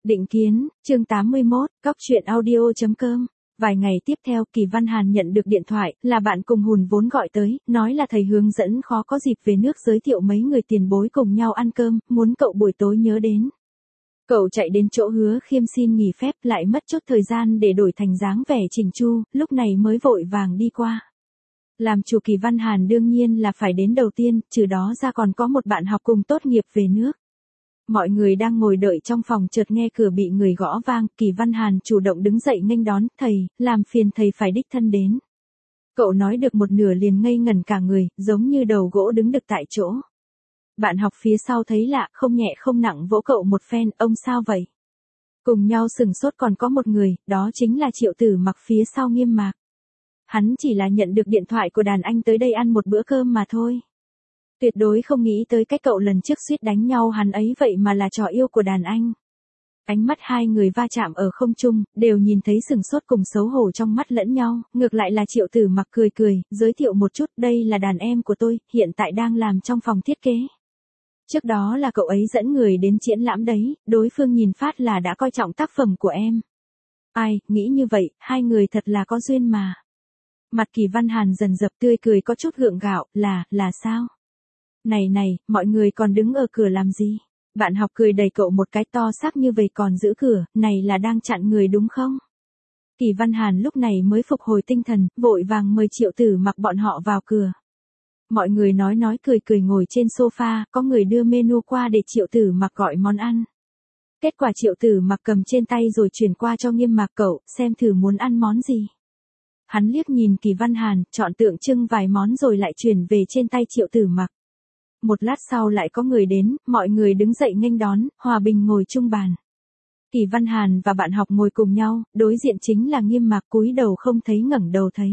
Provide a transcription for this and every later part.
Định kiến, chương 81, Cóc truyện audio.com. Vài ngày tiếp theo, Kỳ Văn Hàn nhận được điện thoại, là bạn cùng Hùn Vốn gọi tới, nói là thầy hướng dẫn khó có dịp về nước giới thiệu mấy người tiền bối cùng nhau ăn cơm, muốn cậu buổi tối nhớ đến. Cậu chạy đến chỗ Hứa Khiêm xin nghỉ phép, lại mất chút thời gian để đổi thành dáng vẻ chỉnh chu, lúc này mới vội vàng đi qua. Làm chủ Kỳ Văn Hàn đương nhiên là phải đến đầu tiên, trừ đó ra còn có một bạn học cùng tốt nghiệp về nước. Mọi người đang ngồi đợi trong phòng chợt nghe cửa bị người gõ vang, Kỳ Văn Hàn chủ động đứng dậy nghênh đón, thầy, làm phiền thầy phải đích thân đến. Cậu nói được một nửa liền ngây ngẩn cả người, giống như đầu gỗ đứng đực tại chỗ. Bạn học phía sau thấy lạ, không nhẹ không nặng vỗ cậu một phen, ông sao vậy? Cùng nhau sừng sốt còn có một người, đó chính là Triệu Tử Mặc phía sau Nghiêm Mạc. Hắn chỉ là nhận được điện thoại của đàn anh tới đây ăn một bữa cơm mà thôi. Tuyệt đối không nghĩ tới cái cậu lần trước suýt đánh nhau hắn ấy vậy mà là trò yêu của đàn anh. Ánh mắt hai người va chạm ở không trung, đều nhìn thấy sừng sốt cùng xấu hổ trong mắt lẫn nhau, ngược lại là Triệu Tử Mặc cười cười, giới thiệu một chút, đây là đàn em của tôi, hiện tại đang làm trong phòng thiết kế. Trước đó là cậu ấy dẫn người đến triển lãm đấy, đối phương nhìn phát là đã coi trọng tác phẩm của em. Ai, nghĩ như vậy, hai người thật là có duyên mà. Mặt Kỳ Văn Hàn dần dập tươi cười có chút gượng gạo, là sao? Này, mọi người còn đứng ở cửa làm gì? Bạn học cười đẩy cậu một cái to xác như vậy còn giữ cửa, này là đang chặn người đúng không? Kỳ Văn Hàn lúc này mới phục hồi tinh thần, vội vàng mời Triệu Tử Mặc bọn họ vào cửa. Mọi người nói cười ngồi trên sofa, có người đưa menu qua để Triệu Tử Mặc gọi món ăn. Kết quả Triệu Tử Mặc cầm trên tay rồi chuyển qua cho Nghiêm Mạc, cậu, xem thử muốn ăn món gì. Hắn liếc nhìn Kỳ Văn Hàn, chọn tượng trưng vài món rồi lại chuyển về trên tay Triệu Tử Mặc. Một lát sau lại có người đến, mọi người đứng dậy nghênh đón, hòa bình ngồi chung bàn. Kỳ Văn Hàn và bạn học ngồi cùng nhau, đối diện chính là Nghiêm Mạc, cúi đầu không thấy ngẩng đầu thấy.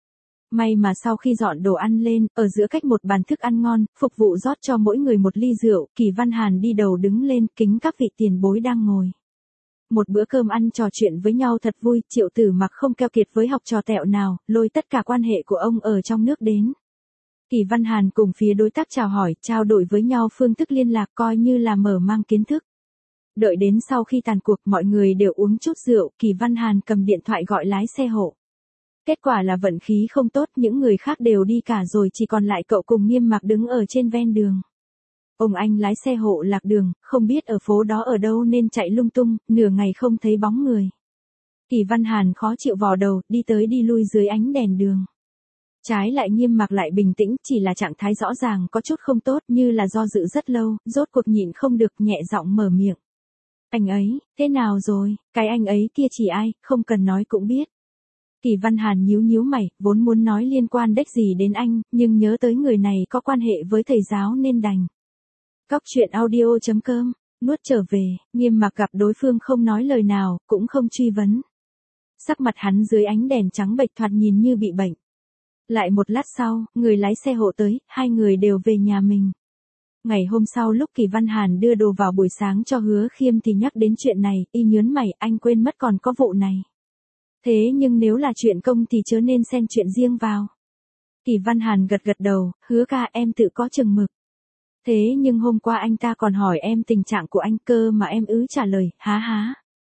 May mà sau khi dọn đồ ăn lên, ở giữa cách một bàn thức ăn ngon, phục vụ rót cho mỗi người một ly rượu, Kỳ Văn Hàn đi đầu đứng lên, kính các vị tiền bối đang ngồi. Một bữa cơm ăn trò chuyện với nhau thật vui, Triệu Tử Mặc không keo kiệt với học trò tẹo nào, lôi tất cả quan hệ của ông ở trong nước đến. Kỳ Văn Hàn cùng phía đối tác chào hỏi, trao đổi với nhau phương thức liên lạc coi như là mở mang kiến thức. Đợi đến sau khi tàn cuộc mọi người đều uống chút rượu, Kỳ Văn Hàn cầm điện thoại gọi lái xe hộ. Kết quả là vận khí không tốt, những người khác đều đi cả rồi, chỉ còn lại cậu cùng Nghiêm Mạc đứng ở trên ven đường. Ông anh lái xe hộ lạc đường, không biết ở phố đó ở đâu nên chạy lung tung, nửa ngày không thấy bóng người. Kỳ Văn Hàn khó chịu vò đầu, đi tới đi lui dưới ánh đèn đường. Trái lại Nghiêm Mạc lại bình tĩnh, chỉ là trạng thái rõ ràng có chút không tốt, như là do dự rất lâu, rốt cuộc nhịn không được, nhẹ giọng mở miệng. Anh ấy, thế nào rồi, cái anh ấy kia chỉ ai, không cần nói cũng biết. Kỳ Văn Hàn nhíu mày, vốn muốn nói liên quan đếch gì đến anh, nhưng nhớ tới người này có quan hệ với thầy giáo nên đành. Cóc truyện audio.com, nuốt trở về, Nghiêm Mạc gặp đối phương không nói lời nào, cũng không truy vấn. Sắc mặt hắn dưới ánh đèn trắng bệch thoạt nhìn như bị bệnh. Lại một lát sau, người lái xe hộ tới, hai người đều về nhà mình. Ngày hôm sau lúc Kỳ Văn Hàn đưa đồ vào buổi sáng cho Hứa Khiêm thì nhắc đến chuyện này, y nhớn mày, anh quên mất còn có vụ này. Thế nhưng nếu là chuyện công thì chớ nên xen chuyện riêng vào. Kỳ Văn Hàn gật đầu, Hứa ca em tự có chừng mực. Thế nhưng hôm qua anh ta còn hỏi em tình trạng của anh cơ mà em trả lời, há.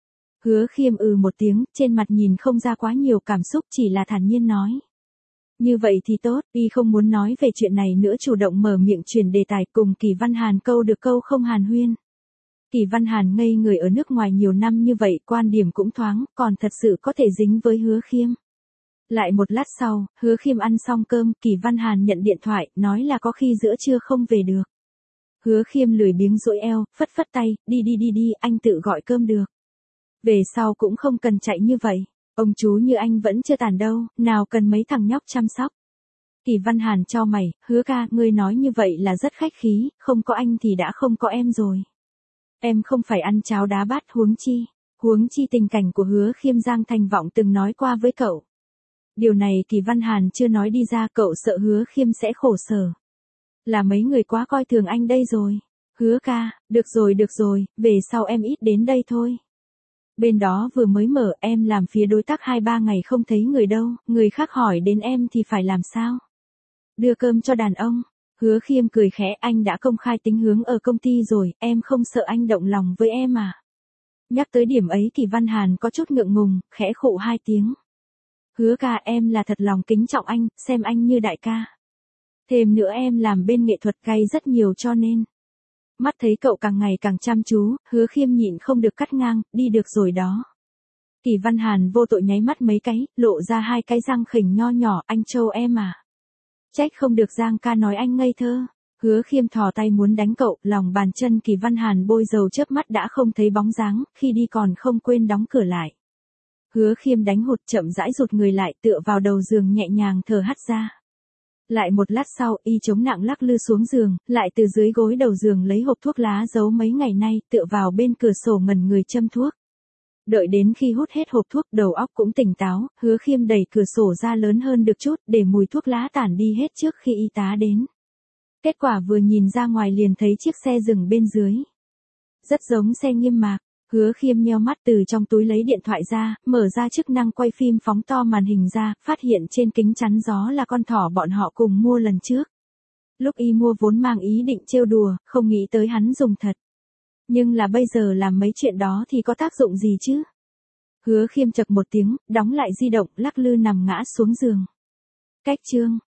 Hứa Khiêm một tiếng, trên mặt nhìn không ra quá nhiều cảm xúc, chỉ là thản nhiên nói. Như vậy thì tốt, y không muốn nói về chuyện này nữa, chủ động mở miệng chuyển đề tài, cùng Kỳ Văn Hàn câu được câu không hàn huyên. Kỳ Văn Hàn ngây người ở nước ngoài nhiều năm như vậy, quan điểm cũng thoáng, còn thật sự có thể dính với Hứa Khiêm. Lại một lát sau, Hứa Khiêm ăn xong cơm, Kỳ Văn Hàn nhận điện thoại, nói là có khi giữa trưa không về được. Hứa Khiêm lười biếng duỗi eo, phất tay, đi, anh tự gọi cơm được. Về sau cũng không cần chạy như vậy. Ông chú như anh vẫn chưa tàn đâu, nào cần mấy thằng nhóc chăm sóc. Kỳ Văn Hàn chau mày, Hứa ca, ngươi nói như vậy là rất khách khí, không có anh thì đã không có em rồi. Em không phải ăn cháo đá bát, huống chi tình cảnh của Hứa Khiêm Giang Thành Vọng từng nói qua với cậu. Điều này Kỳ Văn Hàn chưa nói đi ra, cậu sợ Hứa Khiêm sẽ khổ sở. Là mấy người quá coi thường anh đây rồi. Hứa ca, được rồi, về sau em ít đến đây thôi. Bên đó vừa mới mở, em làm phía đối tác 2-3 ngày không thấy người đâu, người khác hỏi đến em thì phải làm sao? Đưa cơm cho đàn ông. Hứa Khiêm cười khẽ, anh đã công khai tính hướng ở công ty rồi, em không sợ anh động lòng với em à? Nhắc tới điểm ấy Kỳ Văn Hàn có chút ngượng ngùng, khẽ khụ hai tiếng. Hứa ca, em là thật lòng kính trọng anh, xem anh như đại ca. Thêm nữa em làm bên nghệ thuật cay rất nhiều cho nên. Mắt thấy cậu càng ngày càng chăm chú, Hứa Khiêm nhịn không được cắt ngang, đi được rồi đó. Kỳ Văn Hàn vô tội nháy mắt mấy cái, lộ ra hai cái răng khỉnh nho nhỏ, anh Châu em à. Trách không được Giang ca nói anh ngây thơ. Hứa Khiêm thò tay muốn đánh cậu, lòng bàn chân Kỳ Văn Hàn bôi dầu chớp mắt đã không thấy bóng dáng, khi đi còn không quên đóng cửa lại. Hứa Khiêm đánh hụt chậm rãi rụt người lại, tựa vào đầu giường nhẹ nhàng thở hắt ra. Lại một lát sau, y chống nặng lắc lư xuống giường, lại từ dưới gối đầu giường lấy hộp thuốc lá giấu mấy ngày nay, tựa vào bên cửa sổ ngẩn người châm thuốc. Đợi đến khi hút hết hộp thuốc, đầu óc cũng tỉnh táo, Hứa Khiêm đẩy cửa sổ ra lớn hơn được chút, để mùi thuốc lá tản đi hết trước khi y tá đến. Kết quả vừa nhìn ra ngoài liền thấy chiếc xe dừng bên dưới. Rất giống xe Nghiêm Mạc. Hứa Khiêm nheo mắt từ trong túi lấy điện thoại ra, mở ra chức năng quay phim phóng to màn hình ra, phát hiện trên kính chắn gió là con thỏ bọn họ cùng mua lần trước. Lúc y mua vốn mang ý định trêu đùa, không nghĩ tới hắn dùng thật. Nhưng là bây giờ làm mấy chuyện đó thì có tác dụng gì chứ? Hứa Khiêm chậc một tiếng, đóng lại di động, lắc lư nằm ngã xuống giường. Cách chương